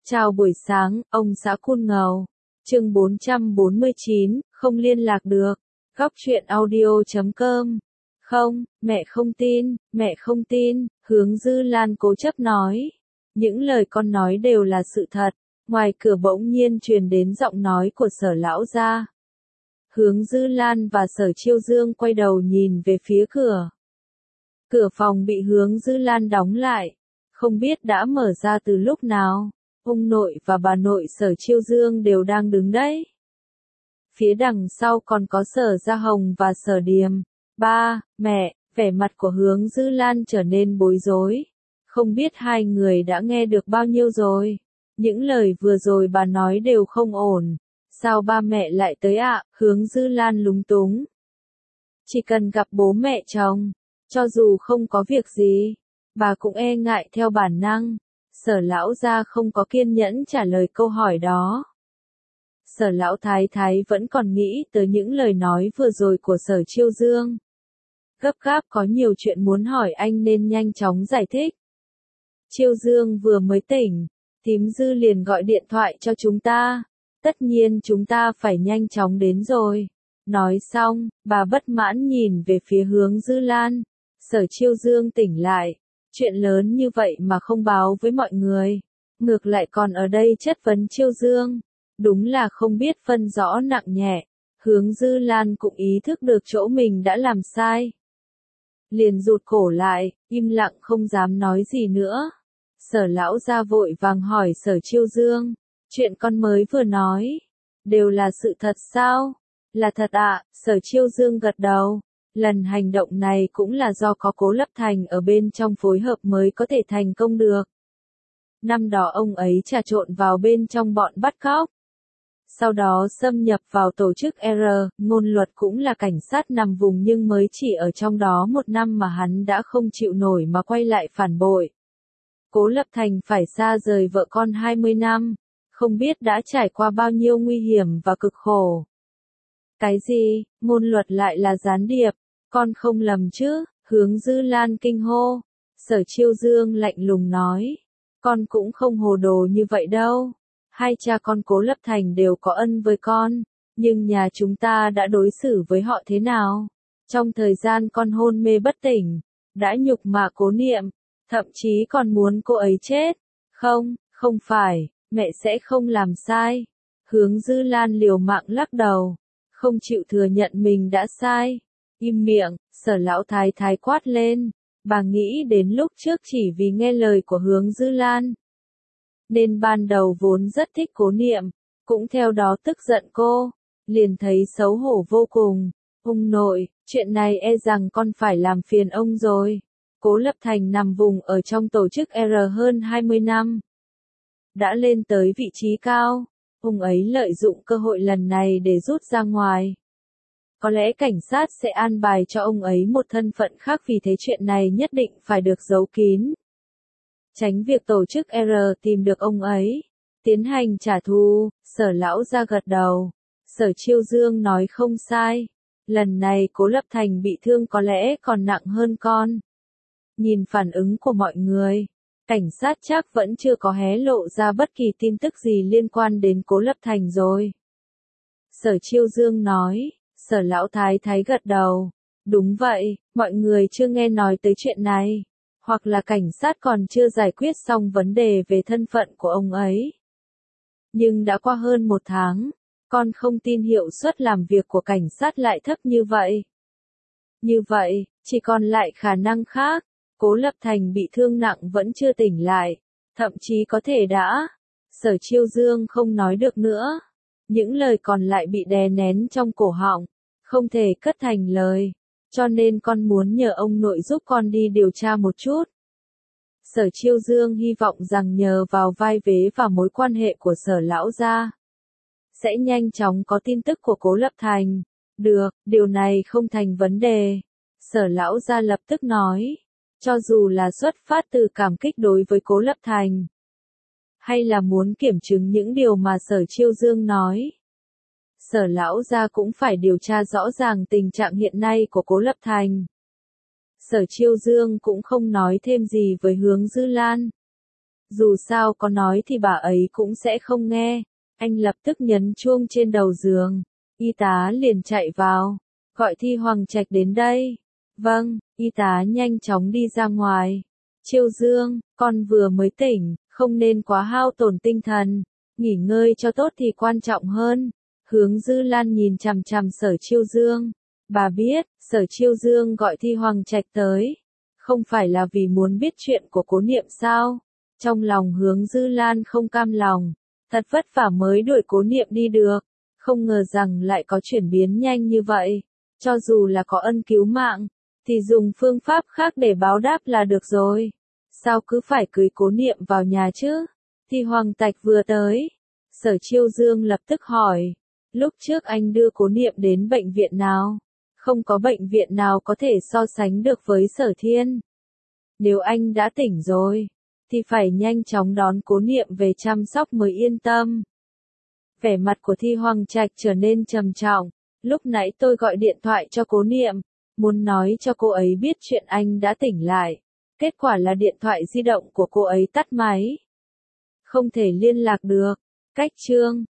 Chào buổi sáng, ông xã Cun Ngầu. Chương 449, không liên lạc được. Góc truyện audio.com. Không, mẹ không tin, Hướng Dư Lan cố chấp nói. Những lời con nói đều là sự thật. Ngoài cửa bỗng nhiên truyền đến giọng nói của Sở lão gia. Hướng Dư Lan và Sở Chiêu Dương quay đầu nhìn về phía cửa. Cửa phòng bị Hướng Dư Lan đóng lại. Không biết đã mở ra từ lúc nào. Ông nội và bà nội Sở Chiêu Dương đều đang đứng đấy. Phía đằng sau còn có Sở Gia Hồng và Sở Điềm. Ba, mẹ, vẻ mặt của Hướng Dư Lan trở nên bối rối. Không biết hai người đã nghe được bao nhiêu rồi. Những lời vừa rồi bà nói đều không ổn. Sao ba mẹ lại tới ạ? Hướng Dư Lan lúng túng. Chỉ cần gặp bố mẹ chồng, cho dù không có việc gì, bà cũng e ngại theo bản năng. Sở lão gia không có kiên nhẫn trả lời câu hỏi đó. Sở lão thái thái vẫn còn nghĩ tới những lời nói vừa rồi của Sở Chiêu Dương. Gấp gáp có nhiều chuyện muốn hỏi anh nên nhanh chóng giải thích. Chiêu Dương vừa mới tỉnh, thím Dư liền gọi điện thoại cho chúng ta. Tất nhiên chúng ta phải nhanh chóng đến rồi. Nói xong, bà bất mãn nhìn về phía Hướng Dư Lan. Sở Chiêu Dương tỉnh lại. Chuyện lớn như vậy mà không báo với mọi người. Ngược lại còn ở đây chất vấn Chiêu Dương. Đúng là không biết phân rõ nặng nhẹ. Hướng Dư Lan cũng ý thức được chỗ mình đã làm sai. Liền rụt cổ lại, im lặng không dám nói gì nữa. Sở lão gia vội vàng hỏi Sở Chiêu Dương. Chuyện con mới vừa nói, đều là sự thật sao? Là thật ạ, Sở Chiêu Dương gật đầu. Lần hành động này cũng là do có Cố Lập Thành ở bên trong phối hợp mới có thể thành công được. Năm đó ông ấy trà trộn vào bên trong bọn bắt cóc. Sau đó xâm nhập vào tổ chức R, Ngôn Luật cũng là cảnh sát nằm vùng nhưng mới chỉ ở trong đó 1 năm mà hắn đã không chịu nổi mà quay lại phản bội. Cố Lập Thành phải xa rời vợ con 20 năm, không biết đã trải qua bao nhiêu nguy hiểm và cực khổ. Cái gì, Ngôn Luật lại là gián điệp? Con không lầm chứ? Hướng Dư Lan kinh hô. Sở Chiêu Dương lạnh lùng nói. Con cũng không hồ đồ như vậy đâu. Hai cha con Cố Lập Thành đều có ân với con. Nhưng nhà chúng ta đã đối xử với họ thế nào? Trong thời gian con hôn mê bất tỉnh, đã nhục mạ Cố Niệm, thậm chí còn muốn cô ấy chết. Không phải, mẹ sẽ không làm sai. Hướng Dư Lan liều mạng lắc đầu. Không chịu thừa nhận mình đã sai. Im miệng, Sở lão thái thái quát lên. Bà nghĩ đến lúc trước chỉ vì nghe lời của Hướng Dư Lan, nên ban đầu vốn rất thích Cố Niệm, cũng theo đó tức giận cô, liền thấy xấu hổ vô cùng. Ông nội, chuyện này e rằng con phải làm phiền ông rồi. Cố Lập Thành nằm vùng ở trong tổ chức R hơn 20 năm. Đã lên tới vị trí cao, ông ấy lợi dụng cơ hội lần này để rút ra ngoài. Có lẽ cảnh sát sẽ an bài cho ông ấy một thân phận khác vì thế chuyện này nhất định phải được giấu kín. Tránh việc tổ chức R tìm được ông ấy. Tiến hành trả thù, Sở lão ra gật đầu. Sở Chiêu Dương nói không sai. Lần này Cố Lập Thành bị thương có lẽ còn nặng hơn con. Nhìn phản ứng của mọi người, cảnh sát chắc vẫn chưa có hé lộ ra bất kỳ tin tức gì liên quan đến Cố Lập Thành rồi. Sở Chiêu Dương nói. Sở lão thái thái gật đầu. Đúng vậy, mọi người chưa nghe nói tới chuyện này. Hoặc là cảnh sát còn chưa giải quyết xong vấn đề về thân phận của ông ấy. Nhưng đã qua hơn 1 tháng, con không tin hiệu suất làm việc của cảnh sát lại thấp như vậy. Như vậy, chỉ còn lại khả năng khác. Cố Lập Thành bị thương nặng vẫn chưa tỉnh lại. Thậm chí có thể đã. Sở Chiêu Dương không nói được nữa. Những lời còn lại bị đè nén trong cổ họng. Không thể cất thành lời. Cho nên con muốn nhờ ông nội giúp con đi điều tra một chút. Sở Chiêu Dương hy vọng rằng nhờ vào vai vế và mối quan hệ của Sở lão gia, sẽ nhanh chóng có tin tức của Cố Lập Thành. Được, điều này không thành vấn đề. Sở lão gia lập tức nói. Cho dù là xuất phát từ cảm kích đối với Cố Lập Thành, hay là muốn kiểm chứng những điều mà Sở Chiêu Dương nói, Sở lão gia cũng phải điều tra rõ ràng tình trạng hiện nay của Cố Lập Thành. Sở Chiêu Dương cũng không nói thêm gì với Hướng Dư Lan. Dù sao có nói thì bà ấy cũng sẽ không nghe. Anh lập tức nhấn chuông trên đầu giường. Y tá liền chạy vào. Gọi Thi Hoàng Trạch đến đây. Vâng, y tá nhanh chóng đi ra ngoài. Chiêu Dương, con vừa mới tỉnh, không nên quá hao tổn tinh thần. Nghỉ ngơi cho tốt thì quan trọng hơn. Hướng Dư Lan nhìn chằm chằm Sở Chiêu Dương. Bà biết, Sở Chiêu Dương gọi Thi Hoàng Trạch tới. Không phải là vì muốn biết chuyện của Cố Niệm sao? Trong lòng Hướng Dư Lan không cam lòng. Thật vất vả mới đuổi Cố Niệm đi được. Không ngờ rằng lại có chuyển biến nhanh như vậy. Cho dù là có ân cứu mạng, thì dùng phương pháp khác để báo đáp là được rồi. Sao cứ phải cưới Cố Niệm vào nhà chứ? Thi Hoàng Trạch vừa tới. Sở Chiêu Dương lập tức hỏi. Lúc trước anh đưa Cố Niệm đến bệnh viện nào? Không có bệnh viện nào có thể so sánh được với Sở Thiên. Nếu anh đã tỉnh rồi, thì phải nhanh chóng đón Cố Niệm về chăm sóc mới yên tâm. Vẻ mặt của Thi Hoàng Trạch trở nên trầm trọng. Lúc nãy tôi gọi điện thoại cho Cố Niệm, muốn nói cho cô ấy biết chuyện anh đã tỉnh lại. Kết quả là điện thoại di động của cô ấy tắt máy. Không thể liên lạc được. Cách chương